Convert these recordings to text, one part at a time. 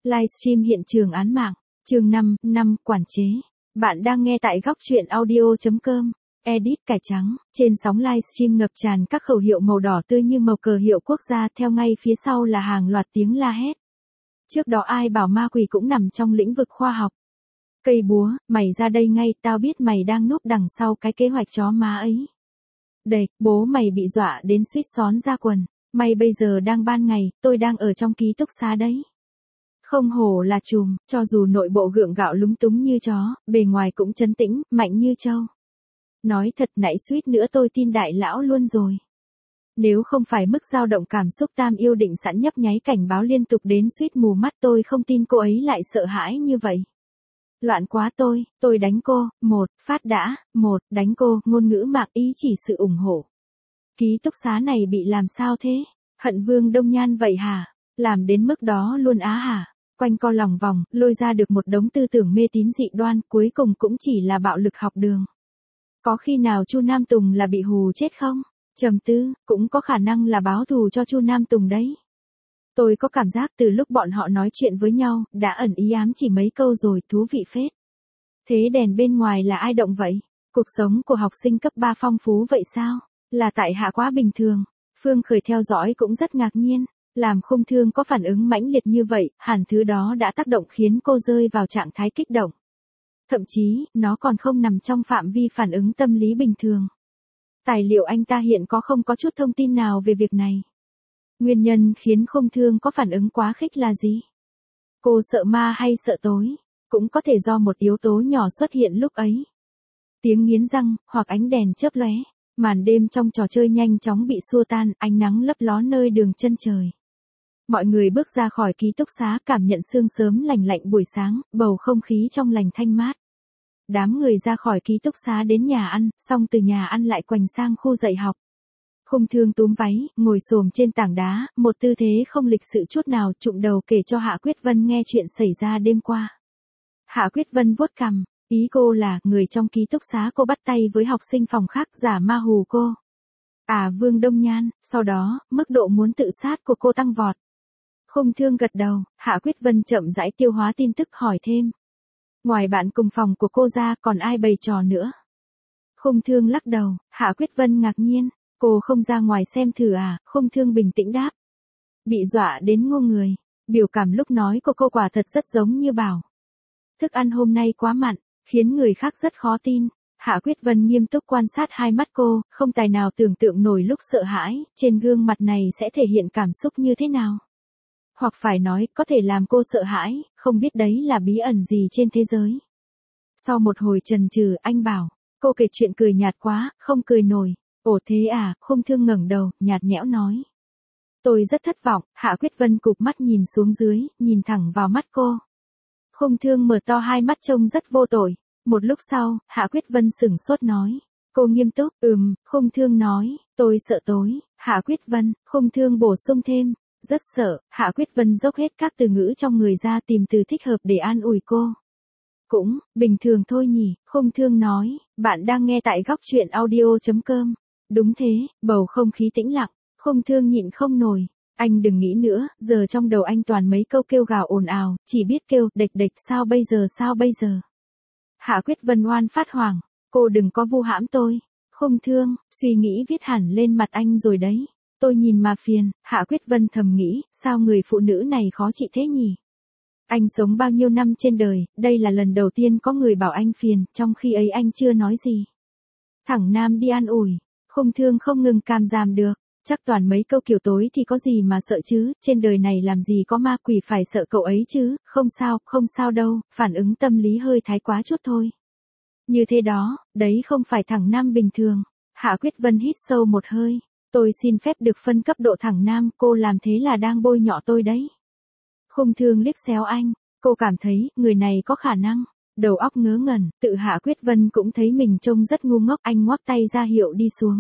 Livestream hiện trường án mạng, chương 5, quản chế. Bạn đang nghe tại góc truyện audio.com. Edit cải trắng, trên sóng livestream ngập tràn các khẩu hiệu màu đỏ tươi như màu cờ hiệu quốc gia, theo ngay phía sau là hàng loạt tiếng la hét. Trước đó ai bảo ma quỷ cũng nằm trong lĩnh vực khoa học. Cây búa, mày ra đây ngay, tao biết mày đang núp đằng sau cái kế hoạch chó má ấy. Đây, bố mày bị dọa đến suýt xón ra quần, mày bây giờ đang ban ngày, tôi đang ở trong ký túc xá đấy. Không hổ là trùm, cho dù nội bộ gượng gạo lúng túng như chó, bề ngoài cũng trấn tĩnh, mạnh như trâu. Nói thật nãy suýt nữa tôi tin đại lão luôn rồi. Nếu không phải mức dao động cảm xúc tam yêu định sẵn nhấp nháy cảnh báo liên tục đến suýt mù mắt, tôi không tin cô ấy lại sợ hãi như vậy. Loạn quá tôi đánh cô, phát đã, đánh cô, ngôn ngữ mạc ý chỉ sự ủng hộ. Ký túc xá này bị làm sao thế? Hận Vương Đông Nhan vậy hả? Làm đến mức đó luôn á hả? Quanh co lòng vòng, lôi ra được một đống tư tưởng mê tín dị đoan, cuối cùng cũng chỉ là bạo lực học đường. Có khi nào Chu Nam Tùng là bị hù chết không? Trầm tư, cũng có khả năng là báo thù cho Chu Nam Tùng đấy. Tôi có cảm giác từ lúc bọn họ nói chuyện với nhau, đã ẩn ý ám chỉ mấy câu rồi, thú vị phết. Thế đèn bên ngoài là ai động vậy? Cuộc sống của học sinh cấp 3 phong phú vậy sao? Là tại hạ quá bình thường. Phương Khởi theo dõi cũng rất ngạc nhiên. Làm Khung Thương có phản ứng mãnh liệt như vậy, hẳn thứ đó đã tác động khiến cô rơi vào trạng thái kích động. Thậm chí, nó còn không nằm trong phạm vi phản ứng tâm lý bình thường. Tài liệu anh ta hiện không có chút thông tin nào về việc này. Nguyên nhân khiến Khung Thương có phản ứng quá khích là gì? Cô sợ ma hay sợ tối? Cũng có thể do một yếu tố nhỏ xuất hiện lúc ấy. Tiếng nghiến răng, hoặc ánh đèn chớp lóe. Màn đêm trong trò chơi nhanh chóng bị xua tan, ánh nắng lấp ló nơi đường chân trời. Mọi người bước ra khỏi ký túc xá, cảm nhận sương sớm lành lạnh buổi sáng, bầu không khí trong lành thanh mát. Đám người ra khỏi ký túc xá đến nhà ăn, xong từ nhà ăn lại quành sang khu dạy học. Khung Thương túm váy, ngồi xổm trên tảng đá, một tư thế không lịch sự chút nào, trụm đầu kể cho Hạ Quyết Vân nghe chuyện xảy ra đêm qua. Hạ Quyết Vân vuốt cằm, ý cô là người trong ký túc xá cô bắt tay với học sinh phòng khác giả ma hù cô. À, Vương Đông Nhan, sau đó, mức độ muốn tự sát của cô tăng vọt. Khung Thương gật đầu, Hạ Quyết Vân chậm rãi tiêu hóa tin tức hỏi thêm. Ngoài bạn cùng phòng của cô ra còn ai bày trò nữa? Khung Thương lắc đầu, Hạ Quyết Vân ngạc nhiên, cô không ra ngoài xem thử à? Khung Thương bình tĩnh đáp. Bị dọa đến ngu người, biểu cảm lúc nói của cô quả thật rất giống như bảo. Thức ăn hôm nay quá mặn, khiến người khác rất khó tin. Hạ Quyết Vân nghiêm túc quan sát hai mắt cô, không tài nào tưởng tượng nổi lúc sợ hãi, trên gương mặt này sẽ thể hiện cảm xúc như thế nào. Hoặc phải nói, có thể làm cô sợ hãi, không biết đấy là bí ẩn gì trên thế giới. Sau một hồi chần chừ, anh bảo, cô kể chuyện cười nhạt quá, không cười nổi. Ồ thế à? Khung Thương ngẩng đầu, nhạt nhẽo nói. Tôi rất thất vọng. Hạ Quyết Vân cụp mắt nhìn xuống dưới, nhìn thẳng vào mắt cô. Khung Thương mở to hai mắt trông rất vô tội. Một lúc sau, Hạ Quyết Vân sửng sốt nói. Cô nghiêm túc, Khung Thương nói, tôi sợ tối. Hạ Quyết Vân, Khung Thương bổ sung thêm. Rất sợ. Hạ Quyết Vân dốc hết các từ ngữ trong người ra tìm từ thích hợp để an ủi cô. Cũng, bình thường thôi nhỉ, Khung Thương nói. Bạn đang nghe tại góc truyện audio.com. Đúng thế, bầu không khí tĩnh lặng. Khung Thương nhịn không nổi. Anh đừng nghĩ nữa, giờ trong đầu anh toàn mấy câu kêu gào ồn ào, chỉ biết kêu, đệch, sao bây giờ. Hạ Quyết Vân oan phát hoảng. Cô đừng có vu hãm tôi. Khung Thương, suy nghĩ viết hẳn lên mặt anh rồi đấy. Tôi nhìn mà phiền. Hạ Quyết Vân thầm nghĩ, sao người phụ nữ này khó trị thế nhỉ? Anh sống bao nhiêu năm trên đời, đây là lần đầu tiên có người bảo anh phiền, trong khi ấy anh chưa nói gì. Thẳng nam đi an ủi. Khung Thương không ngừng cam giảm được. Chắc toàn mấy câu kiểu tối thì có gì mà sợ chứ, trên đời này làm gì có ma quỷ phải sợ cậu ấy chứ, không sao đâu, phản ứng tâm lý hơi thái quá chút thôi. Như thế đó, đấy không phải thẳng nam bình thường. Hạ Quyết Vân hít sâu một hơi. Tôi xin phép được phân cấp độ thẳng nam, cô làm thế là đang bôi nhọ tôi đấy. Khung Thương liếc xéo anh, cô cảm thấy, người này có khả năng. Đầu óc ngớ ngẩn, tự Hạ Quyết Vân cũng thấy mình trông rất ngu ngốc, anh ngoắc tay ra hiệu đi xuống.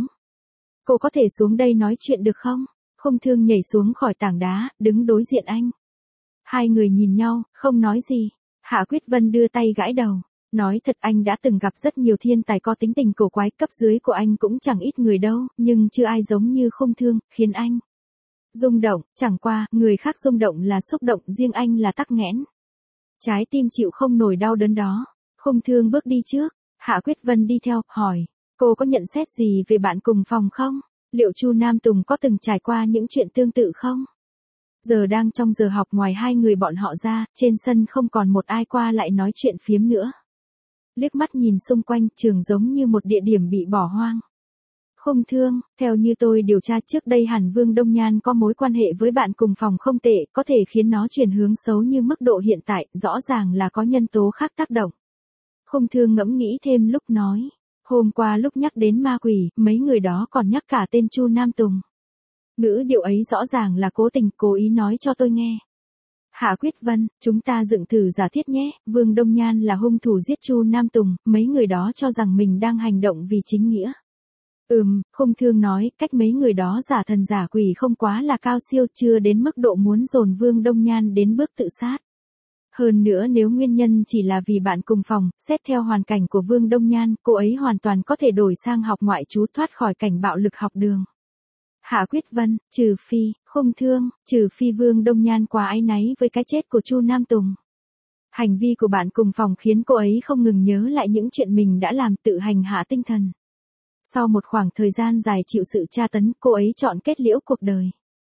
Cô có thể xuống đây nói chuyện được không? Khung Thương nhảy xuống khỏi tảng đá, đứng đối diện anh. Hai người nhìn nhau, không nói gì. Hạ Quyết Vân đưa tay gãi đầu. Nói thật anh đã từng gặp rất nhiều thiên tài có tính tình cổ quái, cấp dưới của anh cũng chẳng ít người đâu, nhưng chưa ai giống như Khung Thương, khiến anh Rung động, chẳng qua, người khác rung động là xúc động, riêng anh là tắc nghẽn. Trái tim chịu không nổi đau đớn đó. Khung Thương bước đi trước, Hạ Quyết Vân đi theo, hỏi, cô có nhận xét gì về bạn cùng phòng không? Liệu Chu Nam Tùng có từng trải qua những chuyện tương tự không? Giờ đang trong giờ học, ngoài hai người bọn họ ra, trên sân không còn một ai qua lại nói chuyện phiếm nữa. Liếc mắt nhìn xung quanh, trường giống như một địa điểm bị bỏ hoang. Khung Thương, theo như tôi điều tra trước đây hẳn Vương Đông Nhan có mối quan hệ với bạn cùng phòng không tệ, có thể khiến nó chuyển hướng xấu như mức độ hiện tại, rõ ràng là có nhân tố khác tác động. Khung Thương ngẫm nghĩ thêm lúc nói, hôm qua lúc nhắc đến ma quỷ, mấy người đó còn nhắc cả tên Chu Nam Tùng. Ngữ điệu ấy rõ ràng là cố tình, cố ý nói cho tôi nghe. Hạ Quyết Vân, chúng ta dựng thử giả thiết nhé, Vương Đông Nhan là hung thủ giết Chu Nam Tùng, mấy người đó cho rằng mình đang hành động vì chính nghĩa. Khung Thương nói, cách mấy người đó giả thần giả quỷ không quá là cao siêu, chưa đến mức độ muốn dồn Vương Đông Nhan đến bước tự sát. Hơn nữa nếu nguyên nhân chỉ là vì bạn cùng phòng, xét theo hoàn cảnh của Vương Đông Nhan, cô ấy hoàn toàn có thể đổi sang học ngoại trú, thoát khỏi cảnh bạo lực học đường. Hạ Quyết Vân, trừ phi, Khung Thương, trừ phi Vương Đông Nhan quá áy náy với cái chết của Chu Nam Tùng. Hành vi của bạn cùng phòng khiến cô ấy không ngừng nhớ lại những chuyện mình đã làm, tự hành hạ tinh thần. Sau một khoảng thời gian dài chịu sự tra tấn, cô ấy chọn kết liễu cuộc đời.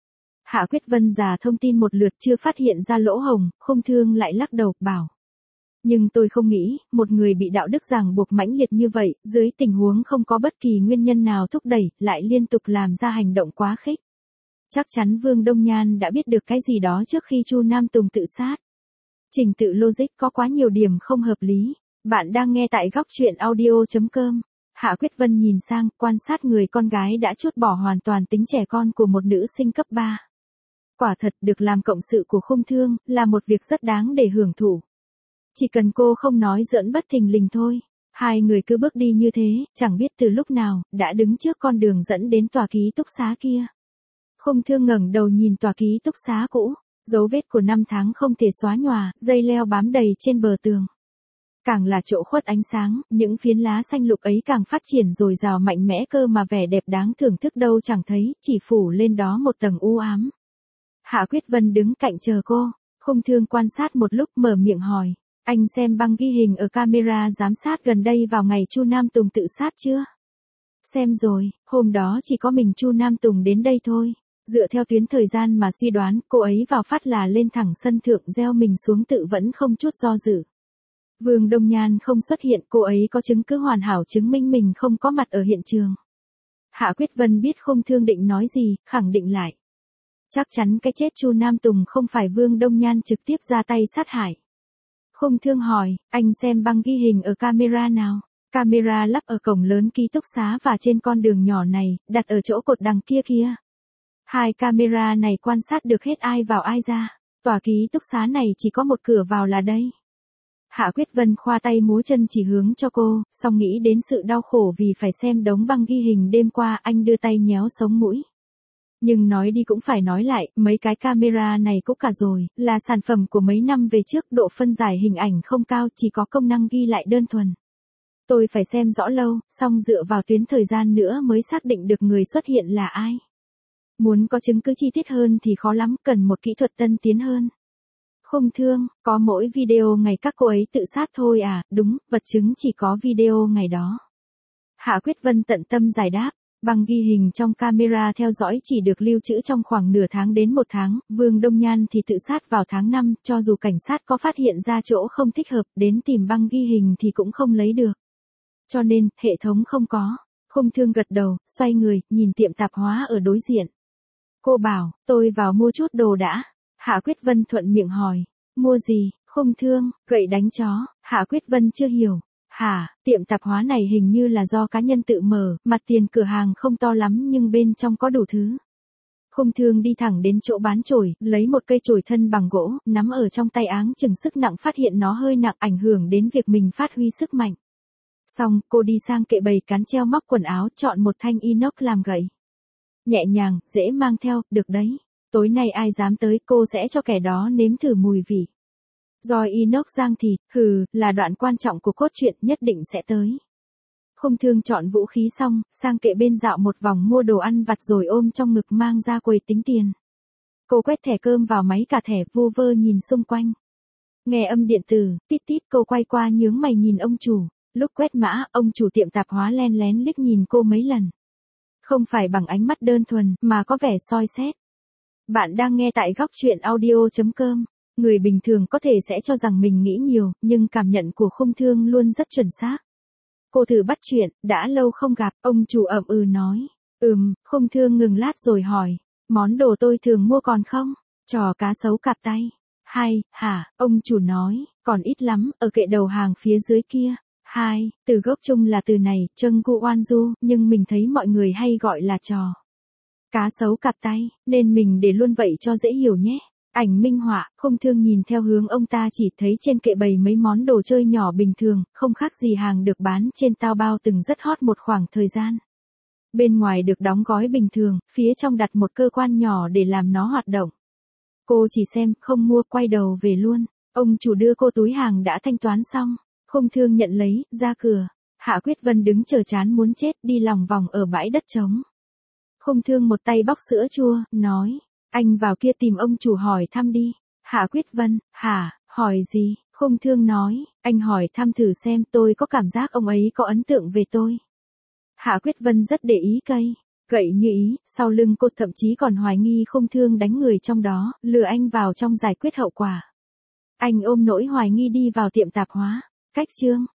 Hạ Quyết Vân giả thông tin một lượt chưa phát hiện ra lỗ hổng, Khung Thương lại lắc đầu, bảo. Nhưng tôi không nghĩ, một người bị đạo đức ràng buộc mãnh liệt như vậy, dưới tình huống không có bất kỳ nguyên nhân nào thúc đẩy, lại liên tục làm ra hành động quá khích. Chắc chắn Vương Đông Nhan đã biết được cái gì đó trước khi Chu Nam Tùng tự sát. Trình tự logic có quá nhiều điểm không hợp lý. Bạn đang nghe tại góc truyện audio.com. Hạ Quyết Vân nhìn sang, quan sát người con gái đã trút bỏ hoàn toàn tính trẻ con của một nữ sinh cấp 3. Quả thật, được làm cộng sự của Khung Thương, là một việc rất đáng để hưởng thụ. Chỉ cần cô không nói giỡn bất thình lình thôi. Hai người cứ bước đi như thế, chẳng biết từ lúc nào, đã đứng trước con đường dẫn đến tòa ký túc xá kia. Khung Thương ngẩng đầu nhìn tòa ký túc xá cũ, dấu vết của năm tháng không thể xóa nhòa, dây leo bám đầy trên bờ tường. Càng là chỗ khuất ánh sáng, những phiến lá xanh lục ấy càng phát triển dồi dào mạnh mẽ, cơ mà vẻ đẹp đáng thưởng thức đâu chẳng thấy, chỉ phủ lên đó một tầng u ám. Hạ Quyết Vân đứng cạnh chờ cô, Khung Thương quan sát một lúc mở miệng hỏi, anh xem băng ghi hình ở camera giám sát gần đây vào ngày Chu Nam Tùng tự sát chưa? Xem rồi, hôm đó chỉ có mình Chu Nam Tùng đến đây thôi. Dựa theo tuyến thời gian mà suy đoán, cô ấy vào phát là lên thẳng sân thượng, gieo mình xuống tự vẫn không chút do dự. Vương Đông Nhan không xuất hiện, cô ấy có chứng cứ hoàn hảo chứng minh mình không có mặt ở hiện trường. Hạ Quyết Vân biết Khung Thương định nói gì, khẳng định lại. Chắc chắn cái chết Chu Nam Tùng không phải Vương Đông Nhan trực tiếp ra tay sát hại. Khung Thương hỏi, anh xem băng ghi hình ở camera nào? Camera lắp ở cổng lớn ký túc xá và trên con đường nhỏ này, đặt ở chỗ cột đằng kia kia. Hai camera này quan sát được hết ai vào ai ra. Tòa ký túc xá này chỉ có một cửa vào là đây. Hạ Quyết Vân khoa tay múa chân chỉ hướng cho cô, xong nghĩ đến sự đau khổ vì phải xem đống băng ghi hình đêm qua, anh đưa tay nhéo sống mũi. Nhưng nói đi cũng phải nói lại, mấy cái camera này cũng cả rồi, là sản phẩm của mấy năm về trước, độ phân giải hình ảnh không cao, chỉ có công năng ghi lại đơn thuần. Tôi phải xem rõ lâu, xong dựa vào tuyến thời gian nữa mới xác định được người xuất hiện là ai. Muốn có chứng cứ chi tiết hơn thì khó lắm, cần một kỹ thuật tân tiến hơn. Khung Thương, có mỗi video ngày các cô ấy tự sát thôi à? Đúng, vật chứng chỉ có video ngày đó. Hạ Quyết Vân tận tâm giải đáp, băng ghi hình trong camera theo dõi chỉ được lưu trữ trong khoảng nửa tháng đến một tháng, Vương Đông Nhan thì tự sát vào tháng 5, cho dù cảnh sát có phát hiện ra chỗ không thích hợp, đến tìm băng ghi hình thì cũng không lấy được. Cho nên, hệ thống không có. Khung Thương gật đầu, xoay người, nhìn tiệm tạp hóa ở đối diện. Cô bảo, tôi vào mua chút đồ đã. Hạ Quyết Vân thuận miệng hỏi, mua gì? Khung Thương, gậy đánh chó. Hạ Quyết Vân chưa hiểu. Hả, tiệm tạp hóa này hình như là do cá nhân tự mở, mặt tiền cửa hàng không to lắm nhưng bên trong có đủ thứ. Khung Thương đi thẳng đến chỗ bán chổi, lấy một cây chổi thân bằng gỗ, nắm ở trong tay áng chừng sức nặng, phát hiện nó hơi nặng ảnh hưởng đến việc mình phát huy sức mạnh. Xong, cô đi sang kệ bày cán treo móc quần áo, chọn một thanh inox làm gậy. Nhẹ nhàng, dễ mang theo, được đấy. Tối nay ai dám tới, cô sẽ cho kẻ đó nếm thử mùi vị. Roi inox rang thịt, là đoạn quan trọng của cốt truyện, nhất định sẽ tới. Khung Thương chọn vũ khí xong, sang kệ bên dạo một vòng mua đồ ăn vặt rồi ôm trong ngực mang ra quầy tính tiền. Cô quét thẻ cơm vào máy cả thẻ vu vơ nhìn xung quanh. Nghe âm điện tử, tít tít, cô quay qua nhướng mày nhìn ông chủ. Lúc quét mã, ông chủ tiệm tạp hóa len lén liếc nhìn cô mấy lần. Không phải bằng ánh mắt đơn thuần, mà có vẻ soi xét. Bạn đang nghe tại góc chuyện audio.com. Người bình thường có thể sẽ cho rằng mình nghĩ nhiều, nhưng cảm nhận của Khung Thương luôn rất chuẩn xác. Cô thử bắt chuyện, đã lâu không gặp, ông chủ ậm ừ nói. Khung Thương ngừng lát rồi hỏi. Món đồ tôi thường mua còn không? Trò cá sấu cạp tay. Hay, hả, ông chủ nói, còn ít lắm, ở kệ đầu hàng phía dưới kia. Hai, từ gốc chung là từ này, Trâng Gu Oan Du, nhưng mình thấy mọi người hay gọi là trò cá sấu cạp tay, nên mình để luôn vậy cho dễ hiểu nhé. Ảnh minh họa, Khung Thương nhìn theo hướng ông ta chỉ thấy trên kệ bày mấy món đồ chơi nhỏ bình thường, không khác gì hàng được bán trên Taobao từng rất hot một khoảng thời gian. Bên ngoài được đóng gói bình thường, phía trong đặt một cơ quan nhỏ để làm nó hoạt động. Cô chỉ xem, không mua, quay đầu về luôn. Ông chủ đưa cô túi hàng đã thanh toán xong. Khung Thương nhận lấy, ra cửa. Hạ Quyết Vân đứng chờ chán muốn chết, đi lòng vòng ở bãi đất trống. Khung Thương một tay bóc sữa chua, nói, anh vào kia tìm ông chủ hỏi thăm đi. Hạ Quyết Vân, hả, hỏi gì? Khung Thương nói, anh hỏi thăm thử xem, tôi có cảm giác ông ấy có ấn tượng về tôi. Hạ Quyết Vân rất để ý gậy như ý, sau lưng cô thậm chí còn hoài nghi Khung Thương đánh người trong đó, lừa anh vào trong giải quyết hậu quả. Anh ôm nỗi hoài nghi đi vào tiệm tạp hóa. Cách chương